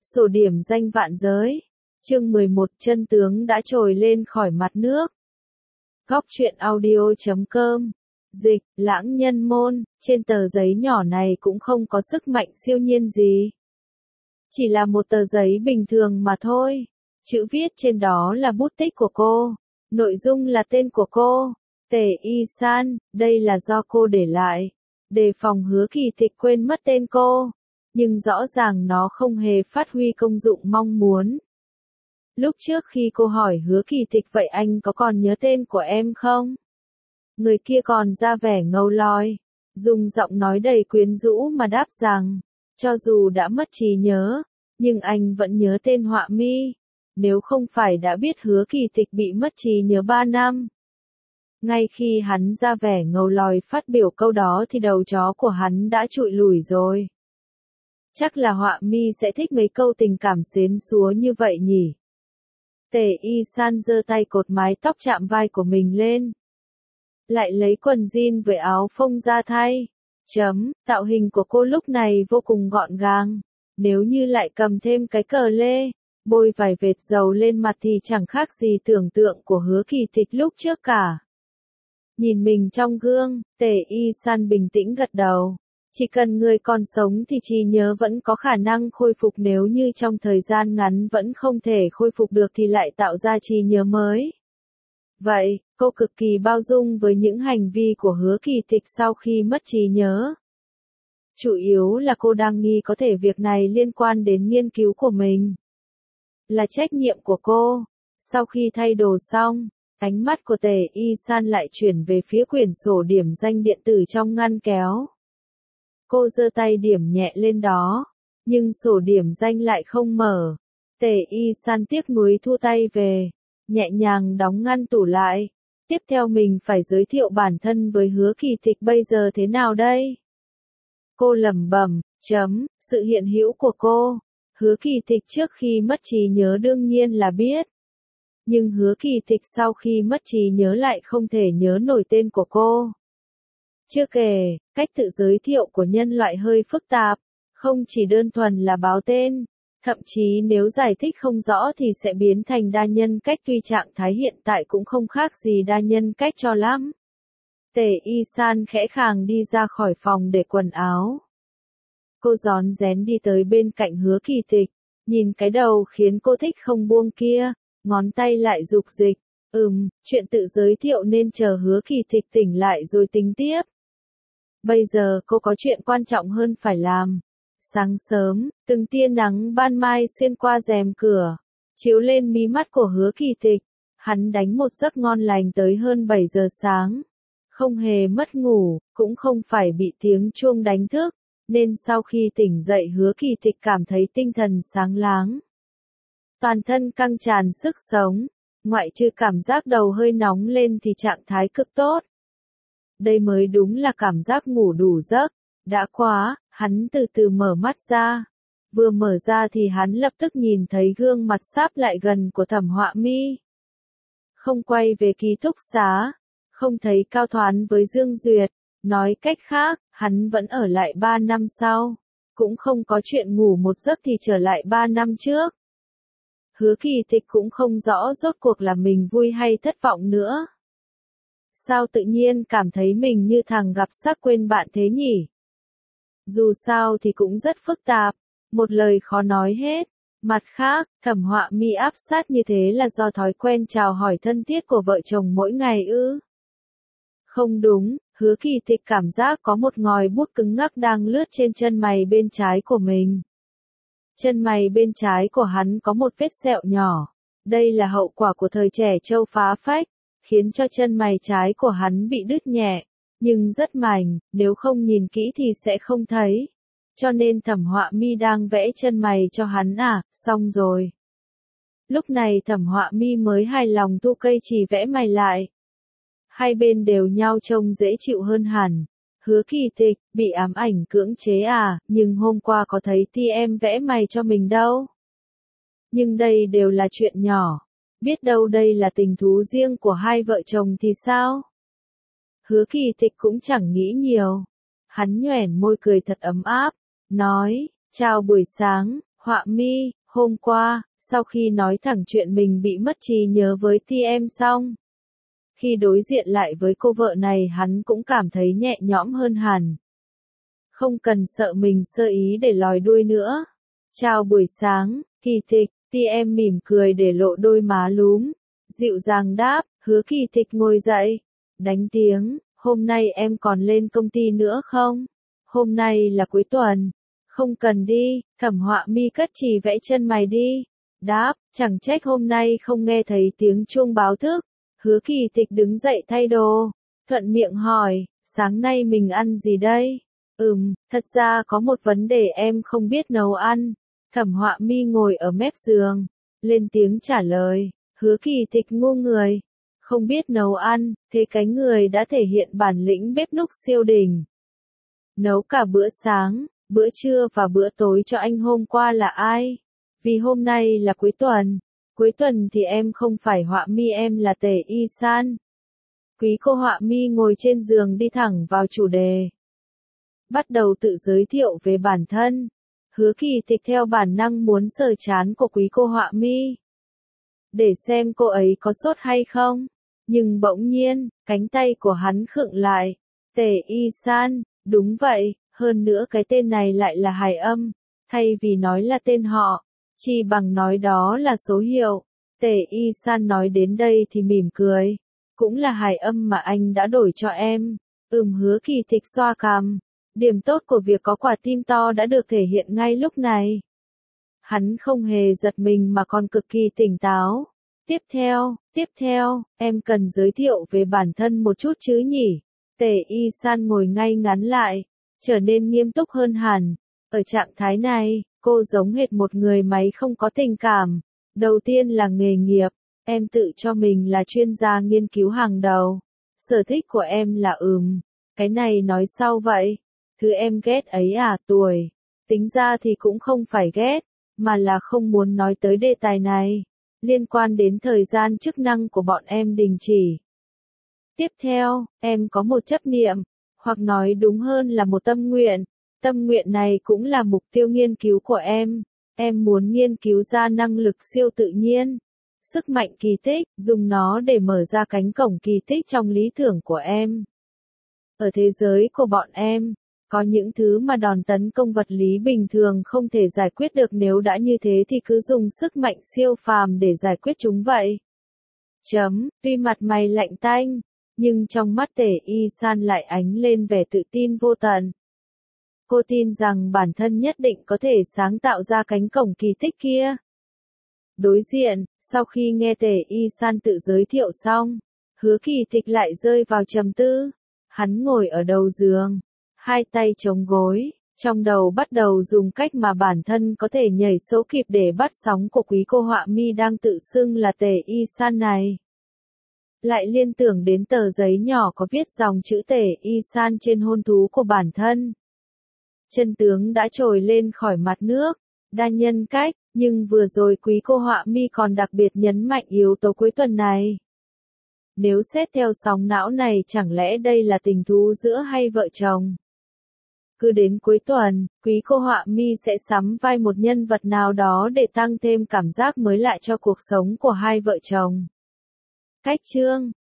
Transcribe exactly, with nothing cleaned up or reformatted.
Sổ điểm danh vạn giới. Chương mười một, chân tướng đã trồi lên khỏi mặt nước. Góc truyện audio chấm com. Dịch, Lãng Nhân Môn, trên tờ giấy nhỏ này cũng không có sức mạnh siêu nhiên gì. Chỉ là một tờ giấy bình thường mà thôi. Chữ viết trên đó là bút tích của cô. Nội dung là tên của cô. Tề Y San, đây là do cô để lại. Đề phòng Hứa Kỳ Tịch quên mất tên cô. Nhưng rõ ràng nó không hề phát huy công dụng mong muốn. Lúc trước khi cô hỏi Hứa Kỳ Tịch vậy anh có còn nhớ tên của em không? Người kia còn ra vẻ ngầu loi, dùng giọng nói đầy quyến rũ mà đáp rằng, cho dù đã mất trí nhớ, nhưng anh vẫn nhớ tên Họa Mi, nếu không phải đã biết Hứa Kỳ Tịch bị mất trí nhớ ba năm. Ngay khi hắn ra vẻ ngầu lòi phát biểu câu đó thì đầu chó của hắn đã trụi lủi rồi. Chắc là Họa Mi sẽ thích mấy câu tình cảm xến xúa như vậy nhỉ. Tề Y San giơ tay cột mái tóc chạm vai của mình lên. Lại lấy quần jean với áo phông ra thay. Chấm, tạo hình của cô lúc này vô cùng gọn gàng. Nếu như lại cầm thêm cái cờ lê, bôi vài vệt dầu lên mặt thì chẳng khác gì tưởng tượng của Hứa Kỳ Tịch lúc trước cả. Nhìn mình trong gương, Tề Y San bình tĩnh gật đầu. Chỉ cần người còn sống thì trí nhớ vẫn có khả năng khôi phục, nếu như trong thời gian ngắn vẫn không thể khôi phục được thì lại tạo ra trí nhớ mới. Vậy, cô cực kỳ bao dung với những hành vi của Hứa Kỳ Tịch sau khi mất trí nhớ. Chủ yếu là cô đang nghi có thể việc này liên quan đến nghiên cứu của mình. Là trách nhiệm của cô. Sau khi thay đồ xong, ánh mắt của Tề Y San lại chuyển về phía quyển sổ điểm danh điện tử trong ngăn kéo. Cô giơ tay điểm nhẹ lên đó, nhưng sổ điểm danh lại không mở. Tề Y San tiếc nuối thu tay về, nhẹ nhàng đóng ngăn tủ lại. Tiếp theo mình phải giới thiệu bản thân với Hứa Kỳ Tịch bây giờ thế nào đây? Cô lẩm bẩm, chấm, sự hiện hữu của cô. Hứa Kỳ Tịch trước khi mất trí nhớ đương nhiên là biết. Nhưng Hứa Kỳ Tịch sau khi mất trí nhớ lại không thể nhớ nổi tên của cô. Chưa kể, cách tự giới thiệu của nhân loại hơi phức tạp, không chỉ đơn thuần là báo tên, thậm chí nếu giải thích không rõ thì sẽ biến thành đa nhân cách, tuy trạng thái hiện tại cũng không khác gì đa nhân cách cho lắm. Tề Y San khẽ khàng đi ra khỏi phòng để quần áo. Cô rón rén đi tới bên cạnh Hứa Kỳ Tịch, nhìn cái đầu khiến cô thích không buông kia, ngón tay lại dục dịch, ừm, chuyện tự giới thiệu nên chờ Hứa Kỳ Tịch tỉnh lại rồi tính tiếp. Bây giờ cô có chuyện quan trọng hơn phải làm. Sáng sớm, từng tia nắng ban mai xuyên qua rèm cửa, chiếu lên mí mắt của Hứa Kỳ Tịch. Hắn đánh một giấc ngon lành tới hơn bảy giờ sáng. Không hề mất ngủ, cũng không phải bị tiếng chuông đánh thức, nên sau khi tỉnh dậy Hứa Kỳ Tịch cảm thấy tinh thần sáng láng. Toàn thân căng tràn sức sống, ngoại trừ cảm giác đầu hơi nóng lên thì trạng thái cực tốt. Đây mới đúng là cảm giác ngủ đủ giấc. Đã quá, hắn từ từ mở mắt ra. Vừa mở ra thì hắn lập tức nhìn thấy gương mặt sáp lại gần của Thẩm Họa Mi. Không quay về ký túc xá, không thấy Cao Thoán với Dương Duyệt, nói cách khác, hắn vẫn ở lại ba năm sau, cũng không có chuyện ngủ một giấc thì trở lại ba năm trước. Hứa Kỳ Tịch cũng không rõ rốt cuộc là mình vui hay thất vọng nữa. Sao tự nhiên cảm thấy mình như thằng gặp xác quên bạn thế nhỉ? Dù sao thì cũng rất phức tạp, một lời khó nói hết. Mặt khác, Thẩm Họa Mi áp sát như thế là do thói quen chào hỏi thân thiết của vợ chồng mỗi ngày ư? Không đúng, Hứa Kỳ Tịch cảm giác có một ngòi bút cứng ngắc đang lướt trên chân mày bên trái của mình. Chân mày bên trái của hắn có một vết sẹo nhỏ. Đây là hậu quả của thời trẻ trâu phá phách, khiến cho chân mày trái của hắn bị đứt nhẹ, nhưng rất mảnh, nếu không nhìn kỹ thì sẽ không thấy. Cho nên Thẩm Họa Mi đang vẽ chân mày cho hắn à, xong rồi. Lúc này Thẩm Họa Mi mới hài lòng thu cây chì vẽ mày lại. Hai bên đều nhau trông dễ chịu hơn hẳn. Hứa Kỳ Tịch, bị ám ảnh cưỡng chế à, nhưng hôm qua có thấy ti em vẽ mày cho mình đâu. Nhưng đây đều là chuyện nhỏ. Biết đâu đây là tình thú riêng của hai vợ chồng thì sao? Hứa Kỳ Tịch cũng chẳng nghĩ nhiều. Hắn nhoẻn môi cười thật ấm áp, nói, chào buổi sáng, Họa mi, hôm qua, sau khi nói thẳng chuyện mình bị mất trí nhớ với tê em xong, khi đối diện lại với cô vợ này hắn cũng cảm thấy nhẹ nhõm hơn hẳn. Không cần sợ mình sơ ý để lòi đuôi nữa. Chào buổi sáng, Kỳ Tịch, tê em mỉm cười để lộ đôi má lúm. Dịu dàng đáp, Hứa Kỳ Tịch ngồi dậy. Đánh tiếng, hôm nay em còn lên công ty nữa không? Hôm nay là cuối tuần. Không cần đi, Thẩm Họa Mi cất chỉ vẽ chân mày đi. Đáp, chẳng trách hôm nay không nghe thấy tiếng chuông báo thức. Hứa Kỳ Tịch đứng dậy thay đồ. Thuận miệng hỏi, sáng nay mình ăn gì đây? Ừm, thật ra có một vấn đề em không biết nấu ăn. Thẩm Họa Mi ngồi ở mép giường, lên tiếng trả lời. Hứa Kỳ Tịch ngu người. Không biết nấu ăn, thế cái người đã thể hiện bản lĩnh bếp núc siêu đỉnh. Nấu cả bữa sáng, bữa trưa và bữa tối cho anh hôm qua là ai? Vì hôm nay là cuối tuần. Cuối tuần thì em không phải Họa Mi, em là Tề Y San. Quý cô Họa Mi ngồi trên giường đi thẳng vào chủ đề. Bắt đầu tự giới thiệu về bản thân. Hứa Kỳ Tịch theo bản năng muốn sờ trán của quý cô Họa Mi, để xem cô ấy có sốt hay không. Nhưng bỗng nhiên, cánh tay của hắn khựng lại. Tề Y San, đúng vậy, hơn nữa cái tên này lại là hài âm. Thay vì nói là tên họ, chỉ bằng nói đó là số hiệu. Tề Y San nói đến đây thì mỉm cười. Cũng là hài âm mà anh đã đổi cho em. Ừm, Hứa Kỳ Tịch xoa cằm. Điểm tốt của việc có quả tim to đã được thể hiện ngay lúc này. Hắn không hề giật mình mà còn cực kỳ tỉnh táo. Tiếp theo, tiếp theo, em cần giới thiệu về bản thân một chút chứ nhỉ? Tề Y San ngồi ngay ngắn lại, trở nên nghiêm túc hơn hẳn. Ở trạng thái này, cô giống hệt một người máy không có tình cảm. Đầu tiên là nghề nghiệp, em tự cho mình là chuyên gia nghiên cứu hàng đầu. Sở thích của em là ừm, cái này nói sau vậy. Thứ em ghét ấy à, tuổi. Tính ra thì cũng không phải ghét, mà là không muốn nói tới đề tài này. Liên quan đến thời gian chức năng của bọn em đình chỉ. Tiếp theo, em có một chấp niệm, hoặc nói đúng hơn là một tâm nguyện. Tâm nguyện này cũng là mục tiêu nghiên cứu của em. Em muốn nghiên cứu ra năng lực siêu tự nhiên, sức mạnh kỳ tích, dùng nó để mở ra cánh cổng kỳ tích trong lý tưởng của em. Ở thế giới của bọn em, có những thứ mà đòn tấn công vật lý bình thường không thể giải quyết được, nếu đã như thế thì cứ dùng sức mạnh siêu phàm để giải quyết chúng vậy. Chấm, tuy mặt mày lạnh tanh, nhưng trong mắt Tề Y San lại ánh lên vẻ tự tin vô tận. Cô tin rằng bản thân nhất định có thể sáng tạo ra cánh cổng kỳ tích kia. Đối diện, sau khi nghe Tề Y San tự giới thiệu xong, Hứa Kỳ Tịch lại rơi vào trầm tư. Hắn ngồi ở đầu giường, hai tay chống gối, trong đầu bắt đầu dùng cách mà bản thân có thể nhảy số kịp để bắt sóng của quý cô Họa Mi đang tự xưng là Tề Y San này. Lại liên tưởng đến tờ giấy nhỏ có viết dòng chữ Tề Y San trên hôn thú của bản thân. Chân tướng đã trồi lên khỏi mặt nước, đa nhân cách, nhưng vừa rồi quý cô Họa Mi còn đặc biệt nhấn mạnh yếu tố cuối tuần này. Nếu xét theo sóng não này, chẳng lẽ đây là tình thú giữa hai vợ chồng? Cứ đến cuối tuần, quý cô Họa Mi sẽ sắm vai một nhân vật nào đó để tăng thêm cảm giác mới lạ cho cuộc sống của hai vợ chồng. Cách chương